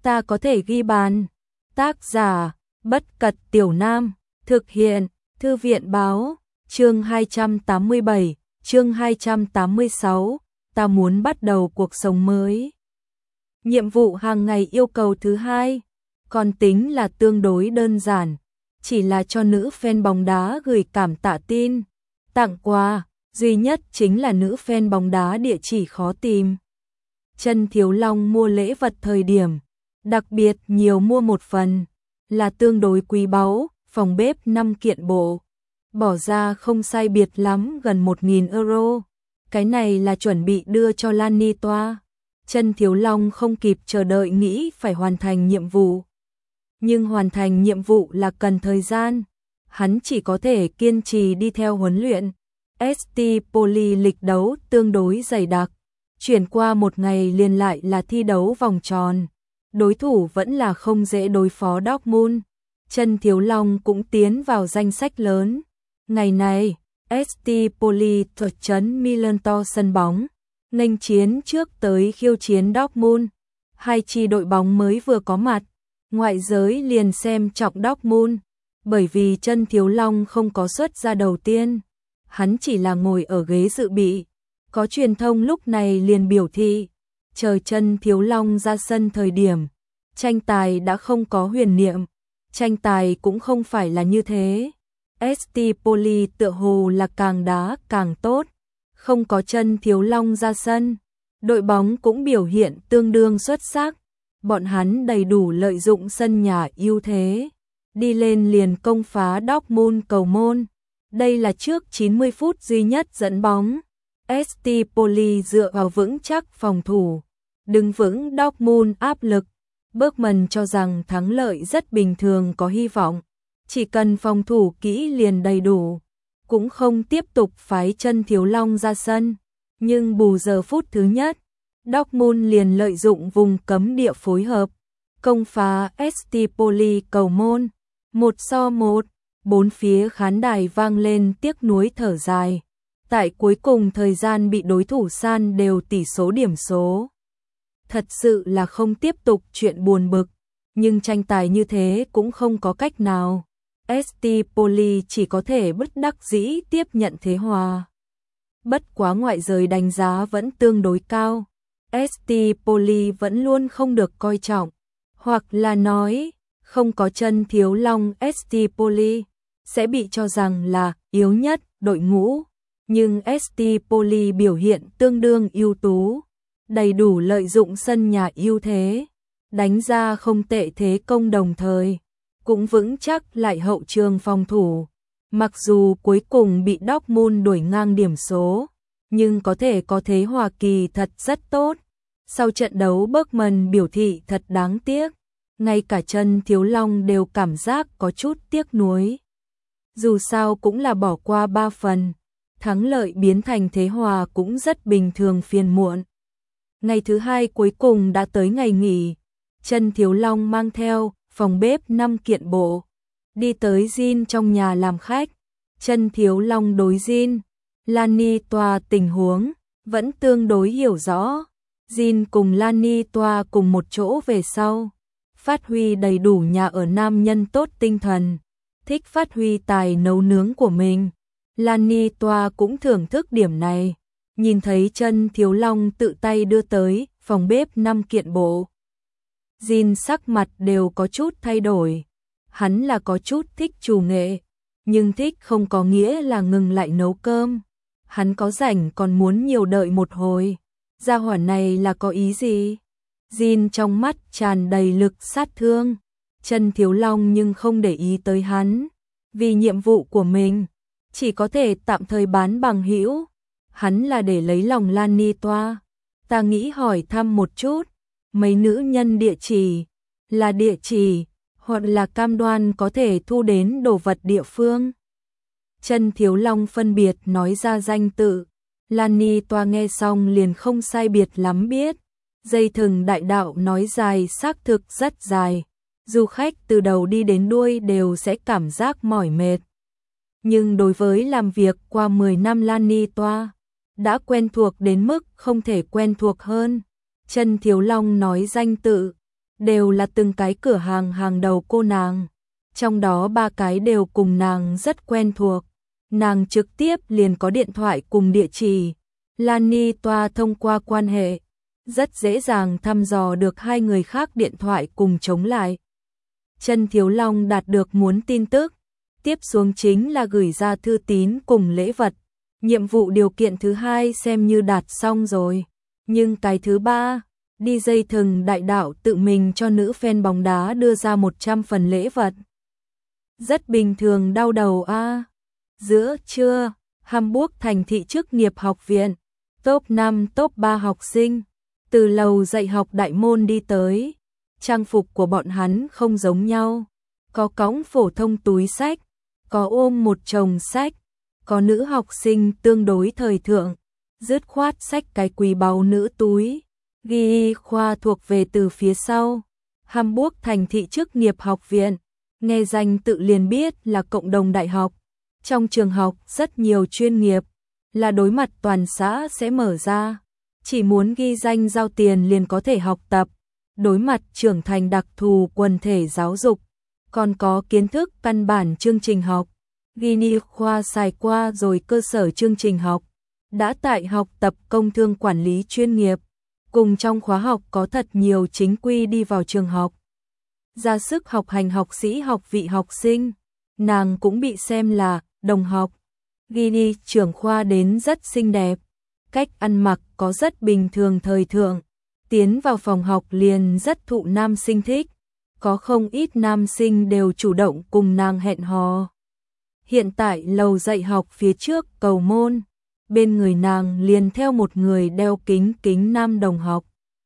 ta có thể ghi bàn. Tác giả, Bất Cật Tiểu Nam, thực hiện, Thư viện báo, chương 287, chương 286, ta muốn bắt đầu cuộc sống mới. Nhiệm vụ hàng ngày yêu cầu thứ hai, còn tính là tương đối đơn giản, chỉ là cho nữ fan bóng đá gửi cảm tạ tin, tặng quà, duy nhất chính là nữ fan bóng đá địa chỉ khó tìm. Chân Thiếu Long mua lễ vật thời điểm, đặc biệt nhiều mua một phần, là tương đối quý báu, phòng bếp 5 kiện bộ, bỏ ra không sai biệt lắm gần 1.000 euro. Cái này là chuẩn bị đưa cho Lani Toa. Chân Thiếu Long không kịp chờ đợi nghĩ phải hoàn thành nhiệm vụ. Nhưng hoàn thành nhiệm vụ là cần thời gian. Hắn chỉ có thể kiên trì đi theo huấn luyện. ST Poli lịch đấu tương đối dày đặc. Chuyển qua một ngày liền lại là thi đấu vòng tròn. Đối thủ vẫn là không dễ đối phó Dortmund. Chân Thiếu Long cũng tiến vào danh sách lớn. Ngày này, ST Poli thuộc trấn Millantor sân bóng, nghênh chiến trước tới khiêu chiến Dortmund. Hai chi đội bóng mới vừa có mặt, ngoại giới liền xem trọng Dortmund, bởi vì Chân Thiếu Long không có xuất ra đầu tiên, hắn chỉ là ngồi ở ghế dự bị. Có truyền thông lúc này liền biểu thị, chờ Chân Thiếu Long ra sân thời điểm, tranh tài đã không có huyền niệm, tranh tài cũng không phải là như thế. ST Poli tựa hồ là càng đá càng tốt, không có Chân Thiếu Long ra sân, đội bóng cũng biểu hiện tương đương xuất sắc, bọn hắn đầy đủ lợi dụng sân nhà ưu thế, đi lên liền công phá Dortmund cầu môn. Đây là trước 90 phút duy nhất dẫn bóng. ST Poli dựa vào vững chắc phòng thủ, đứng vững Dortmund áp lực. Bergman cho rằng thắng lợi rất bình thường có hy vọng, chỉ cần phòng thủ kỹ liền đầy đủ, cũng không tiếp tục phái Chân Thiếu Long ra sân. Nhưng bù giờ phút thứ nhất, Dortmund liền lợi dụng vùng cấm địa phối hợp, công phá ST Poli cầu môn, 1-1, bốn phía khán đài vang lên tiếc nuối thở dài. Tại cuối cùng thời gian bị đối thủ san đều tỷ số điểm số. Thật sự là không tiếp tục chuyện buồn bực, nhưng tranh tài như thế cũng không có cách nào. ST Poli chỉ có thể bất đắc dĩ tiếp nhận thế hòa. Bất quá ngoại giới đánh giá vẫn tương đối cao. ST Poli vẫn luôn không được coi trọng, hoặc là nói, không có Chân Thiếu Long ST Poli sẽ bị cho rằng là yếu nhất đội ngũ. Nhưng ST Poli biểu hiện tương đương ưu tú, đầy đủ lợi dụng sân nhà ưu thế, đánh ra không tệ thế công đồng thời, cũng vững chắc lại hậu trường phòng thủ. Mặc dù cuối cùng bị Dortmund đuổi ngang điểm số, nhưng có thể có thế hòa kỳ thật rất tốt. Sau trận đấu Bergman biểu thị thật đáng tiếc, ngay cả Chân Thiếu Long đều cảm giác có chút tiếc nuối. Dù sao cũng là bỏ qua 3 phần, thắng lợi biến thành thế hòa cũng rất bình thường phiền muộn. Ngày thứ hai cuối cùng đã tới ngày nghỉ, Chân Thiếu Long mang theo phòng bếp 5 kiện bộ, đi tới Jin trong nhà làm khách. Chân Thiếu Long đối Jin, Lani Toa tình huống vẫn tương đối hiểu rõ. Jin cùng Lani Toa cùng một chỗ về sau, phát huy đầy đủ nhà ở nam nhân tốt tinh thần, thích phát huy tài nấu nướng của mình. Lani Toa cũng thưởng thức điểm này, nhìn thấy Chân Thiếu Long tự tay đưa tới phòng bếp 5 kiện bộ. Jin sắc mặt đều có chút thay đổi, hắn là có chút thích chủ nghệ, nhưng thích không có nghĩa là ngừng lại nấu cơm. Hắn có rảnh còn muốn nhiều đợi một hồi, gia hỏa này là có ý gì? Jin trong mắt tràn đầy lực sát thương, Chân Thiếu Long nhưng không để ý tới hắn, vì nhiệm vụ của mình, chỉ có thể tạm thời bán bằng hữu. Hắn là để lấy lòng Lani Toa. Ta nghĩ hỏi thăm một chút, mấy nữ nhân địa chỉ, là địa chỉ, hoặc là cam đoan có thể thu đến đồ vật địa phương. Chân Thiếu Long phân biệt nói ra danh tự, Lani Toa nghe xong liền không sai biệt lắm biết. Dây thừng đại đạo nói dài xác thực rất dài, du khách từ đầu đi đến đuôi đều sẽ cảm giác mỏi mệt. Nhưng đối với làm việc qua 10 năm Lani Toa, đã quen thuộc đến mức không thể quen thuộc hơn. Chân Thiếu Long nói danh tự, đều là từng cái cửa hàng hàng đầu cô nàng. Trong đó 3 cái đều cùng nàng rất quen thuộc. Nàng trực tiếp liền có điện thoại cùng địa chỉ. Lan Ni Toa thông qua quan hệ, rất dễ dàng thăm dò được 2 người khác điện thoại cùng chống lại. Chân Thiếu Long đạt được muốn tin tức, tiếp xuống chính là gửi ra thư tín cùng lễ vật. Nhiệm vụ điều kiện thứ 2 xem như đạt xong rồi, nhưng cái thứ 3, đi dây thừng đại đạo tự mình cho nữ fan bóng đá đưa ra 100 phần lễ vật. Rất bình thường đau đầu a. Giữa trưa, Hamburg thành thị chức nghiệp học viện, top 5 top 3 học sinh, từ lầu dạy học đại môn đi tới. Trang phục của bọn hắn không giống nhau, có cõng phổ thông túi sách, có ôm một chồng sách, có nữ học sinh tương đối thời thượng, dứt khoát sách cái quý báu nữ túi. Ghi khoa thuộc về từ phía sau. Hamburg thành thị chức nghiệp học viện, nghe danh tự liền biết là cộng đồng đại học. Trong trường học rất nhiều chuyên nghiệp, là đối mặt toàn xã sẽ mở ra. Chỉ muốn ghi danh giao tiền liền có thể học tập. Đối mặt trưởng thành đặc thù quần thể giáo dục, còn có kiến thức căn bản chương trình học. Ghi khoa xài qua rồi cơ sở chương trình học, đã tại học tập công thương quản lý chuyên nghiệp, cùng trong khóa học có thật nhiều chính quy đi vào trường học. Ra sức học hành học sĩ học vị học sinh, nàng cũng bị xem là đồng học. Ghi trưởng khoa đến rất xinh đẹp, cách ăn mặc có rất bình thường thời thượng, tiến vào phòng học liền rất thụ nam sinh thích, có không ít nam sinh đều chủ động cùng nàng hẹn hò. Hiện tại lầu dạy học phía trước cầu môn, bên người nàng liền theo một người đeo kính kính nam đồng học.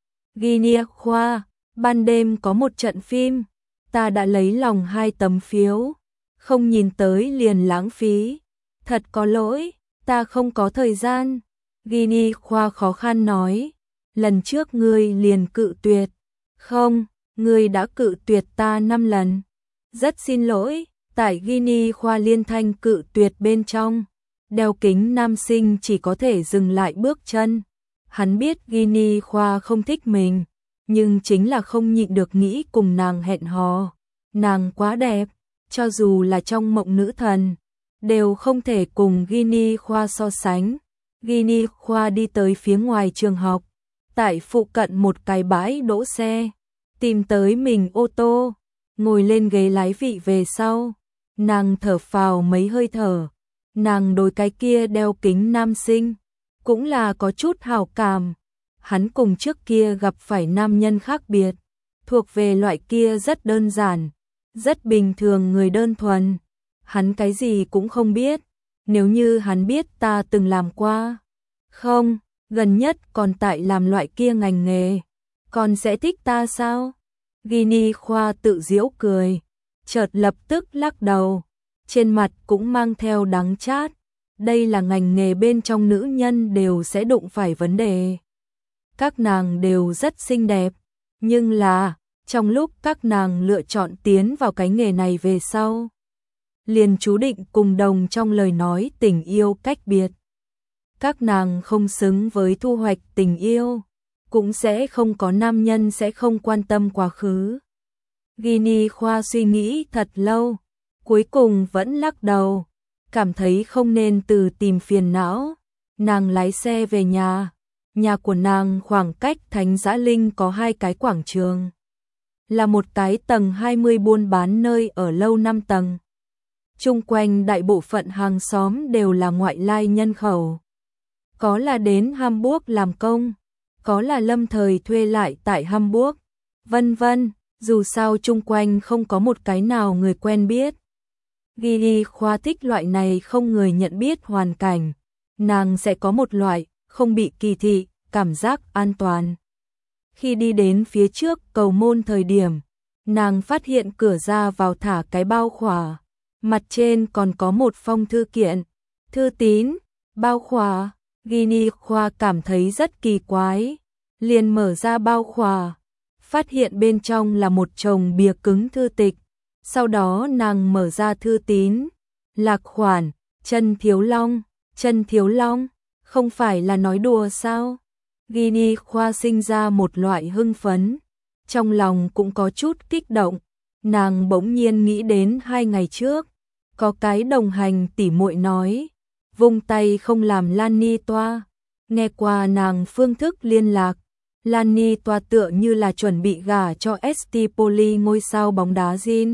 Ghi khoa, ban đêm có một trận phim, ta đã lấy lòng 2 tấm phiếu, không nhìn tới liền lãng phí. Thật có lỗi, ta không có thời gian. Ghi khoa khó khăn nói, lần trước ngươi liền cự tuyệt. Không, ngươi đã cự tuyệt ta 5 lần. Rất xin lỗi, tại Ghi khoa liên thanh cự tuyệt bên trong. Đeo kính nam sinh chỉ có thể dừng lại bước chân. Hắn biết Ghi khoa không thích mình, nhưng chính là không nhịn được nghĩ cùng nàng hẹn hò. Nàng quá đẹp, cho dù là trong mộng nữ thần, đều không thể cùng Ghi khoa so sánh. Ghi khoa đi tới phía ngoài trường học, tại phụ cận một cái bãi đỗ xe, tìm tới mình ô tô, ngồi lên ghế lái vị về sau. Nàng thở phào mấy hơi thở, nàng đối cái kia đeo kính nam sinh, cũng là có chút hảo cảm. Hắn cùng trước kia gặp phải nam nhân khác biệt, thuộc về loại kia rất đơn giản, rất bình thường người đơn thuần. Hắn cái gì cũng không biết, nếu như hắn biết ta từng làm qua. Không, gần nhất còn tại làm loại kia ngành nghề, còn sẽ thích ta sao? Ghi khoa tự giễu cười, chợt lập tức lắc đầu, trên mặt cũng mang theo đắng chát. Đây là ngành nghề bên trong nữ nhân đều sẽ đụng phải vấn đề. Các nàng đều rất xinh đẹp, nhưng là, trong lúc các nàng lựa chọn tiến vào cái nghề này về sau, liền chú định cùng đồng trong lời nói tình yêu cách biệt. Các nàng không xứng với thu hoạch tình yêu, cũng sẽ không có nam nhân sẽ không quan tâm quá khứ. Ghi khoa suy nghĩ thật lâu, cuối cùng vẫn lắc đầu, cảm thấy không nên từ tìm phiền não. Nàng lái xe về nhà của nàng khoảng cách Thánh Giã Linh có 2 cái quảng trường, là một cái tầng 20 buôn bán nơi ở lâu 5 tầng. Chung quanh đại bộ phận hàng xóm đều là ngoại lai nhân khẩu, có là đến Hamburg làm công, có là lâm thời thuê lại tại Hamburg, vân vân. Dù sao chung quanh không có một cái nào người quen biết. Ghi khoa thích loại này không người nhận biết hoàn cảnh, nàng sẽ có một loại không bị kỳ thị, cảm giác an toàn. Khi đi đến phía trước cầu môn thời điểm, nàng phát hiện cửa ra vào thả cái bao khỏa, mặt trên còn có một phong thư kiện, thư tín, bao khỏa. Ghi khoa cảm thấy rất kỳ quái, liền mở ra bao khỏa, phát hiện bên trong là một chồng bìa cứng thư tịch. Sau đó nàng mở ra thư tín, lạc khoản, Chân Thiếu Long. Chân Thiếu Long, không phải là nói đùa sao? Ghi khoa sinh ra một loại hưng phấn. trong lòng cũng có chút kích động. Nàng bỗng nhiên nghĩ đến 2 ngày trước, có cái đồng hành tỉ muội nói, vung tay không làm Lan Ni Toa. Nghe qua nàng phương thức liên lạc, Lan Ni Toa tựa như là chuẩn bị gả cho ST Poli ngôi sao bóng đá Jin.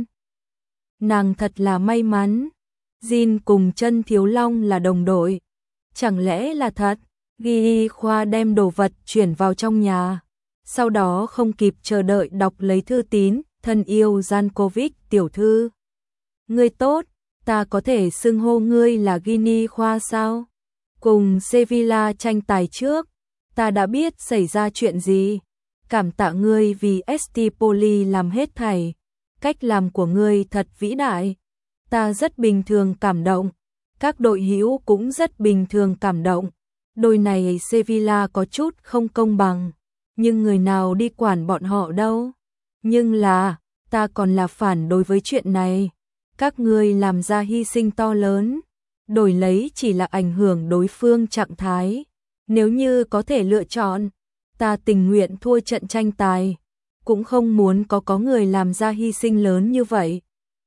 Nàng thật là may mắn, Jin cùng Chân Thiếu Long là đồng đội. Chẳng lẽ là thật? Ghi Khoa đem đồ vật chuyển vào trong nhà, sau đó không kịp chờ đợi đọc lấy thư tín. Thân yêu Jankovic tiểu thư, ngươi tốt, ta có thể xưng hô ngươi là Gini Khoa sao? Cùng Sevilla tranh tài trước, ta đã biết xảy ra chuyện gì. Cảm tạ ngươi vì ST Poli làm hết thảy. Cách làm của ngươi thật vĩ đại. Ta rất bình thường cảm động. Các đội hữu cũng rất bình thường cảm động. Đôi này Sevilla có chút không công bằng, nhưng người nào đi quản bọn họ đâu. Nhưng là, ta còn là phản đối với chuyện này. Các ngươi làm ra hy sinh to lớn, đổi lấy chỉ là ảnh hưởng đối phương trạng thái. Nếu như có thể lựa chọn, ta tình nguyện thua trận tranh tài, cũng không muốn có người làm ra hy sinh lớn như vậy.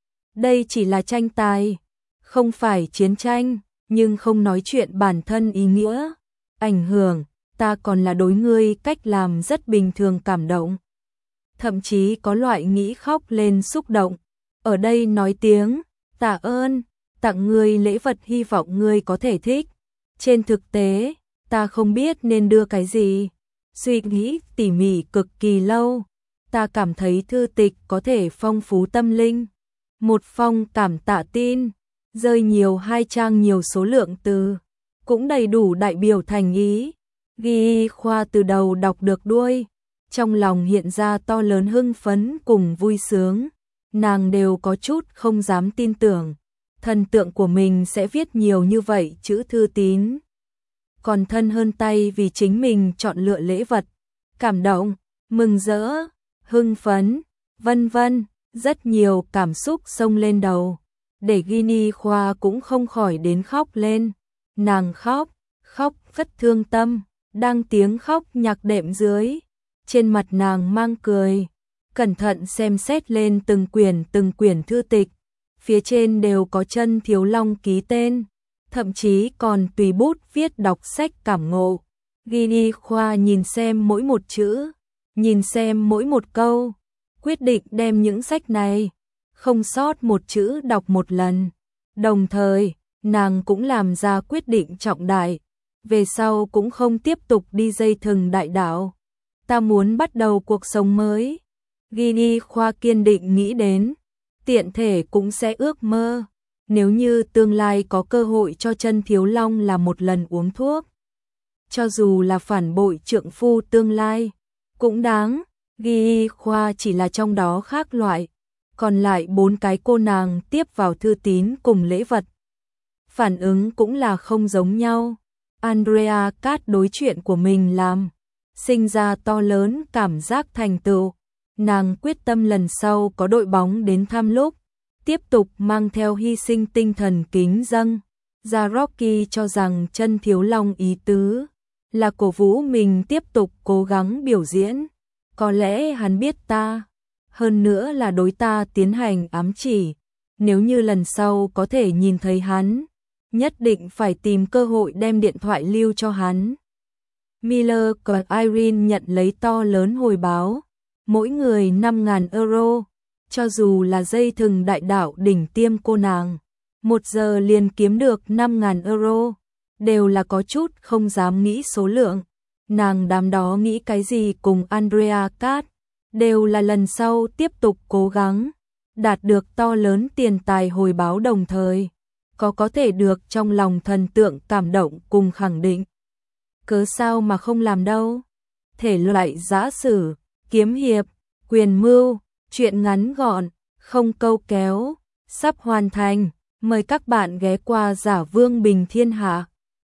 Đây chỉ là tranh tài, không phải chiến tranh, nhưng không nói chuyện bản thân ý nghĩa. Ảnh hưởng, ta còn là đối ngươi cách làm rất bình thường cảm động. Thậm chí có loại nghĩ khóc lên xúc động. Ở đây nói tiếng, tạ ơn, tặng ngươi lễ vật hy vọng ngươi có thể thích. Trên thực tế, ta không biết nên đưa cái gì. Suy nghĩ tỉ mỉ cực kỳ lâu, ta cảm thấy thư tịch có thể phong phú tâm linh. Một phong cảm tạ tin, rơi nhiều 2 trang nhiều số lượng từ, cũng đầy đủ đại biểu thành ý. Ghi Khoa từ đầu đọc được đuôi, trong lòng hiện ra to lớn hưng phấn cùng vui sướng. Nàng đều có chút không dám tin tưởng, thần tượng của mình sẽ viết nhiều như vậy chữ thư tín. Còn thân hơn tay vì chính mình chọn lựa lễ vật. Cảm động, mừng rỡ, hưng phấn, vân vân, rất nhiều cảm xúc xông lên đầu. Để Gini Khoa cũng không khỏi đến khóc lên. Nàng khóc rất thương tâm, đang tiếng khóc nhạc đệm dưới. Trên mặt nàng mang cười, cẩn thận xem xét lên từng quyển thư tịch. Phía trên đều có Chân Thiếu Long ký tên, thậm chí còn tùy bút viết đọc sách cảm ngộ. Gini Khoa nhìn xem mỗi một chữ, nhìn xem mỗi một câu, quyết định đem những sách này, không sót một chữ đọc một lần. Đồng thời, nàng cũng làm ra quyết định trọng đại, về sau cũng không tiếp tục đi dây thừng đại đạo. Ta muốn bắt đầu cuộc sống mới. Gini Khoa kiên định nghĩ đến, tiện thể cũng sẽ ước mơ, nếu như tương lai có cơ hội cho Chân Thiếu Long là một lần uống thuốc. Cho dù là phản bội trượng phu tương lai, cũng đáng. Ghi Khoa chỉ là trong đó khác loại, còn lại 4 cái cô nàng tiếp vào thư tín cùng lễ vật. Phản ứng cũng là không giống nhau. Andrea Cát đối chuyện của mình làm, sinh ra to lớn cảm giác thành tựu. Nàng quyết tâm lần sau có đội bóng đến thăm lúc, tiếp tục mang theo hy sinh tinh thần kính dâng. Ra Rocky cho rằng Chân Thiếu Long ý tứ là cổ vũ mình tiếp tục cố gắng biểu diễn. Có lẽ hắn biết ta, hơn nữa là đối ta tiến hành ám chỉ. Nếu như lần sau có thể nhìn thấy hắn, nhất định phải tìm cơ hội đem điện thoại lưu cho hắn. Miller và Irene nhận lấy to lớn hồi báo, mỗi người 5.000 euro, cho dù là dây thừng đại đạo đỉnh tiêm cô nàng, 1 giờ liền kiếm được 5.000 euro, đều là có chút không dám nghĩ số lượng. Nàng đám đó nghĩ cái gì cùng Andrea Cát, đều là lần sau tiếp tục cố gắng, đạt được to lớn tiền tài hồi báo đồng thời, có thể được trong lòng thần tượng cảm động cùng khẳng định. Cớ sao mà không làm đâu? Thể loại giã sử, kiếm hiệp, quyền mưu, truyện ngắn gọn, không câu kéo, sắp hoàn thành. Mời các bạn ghé qua Giả Vương Bình Thiên Hạ.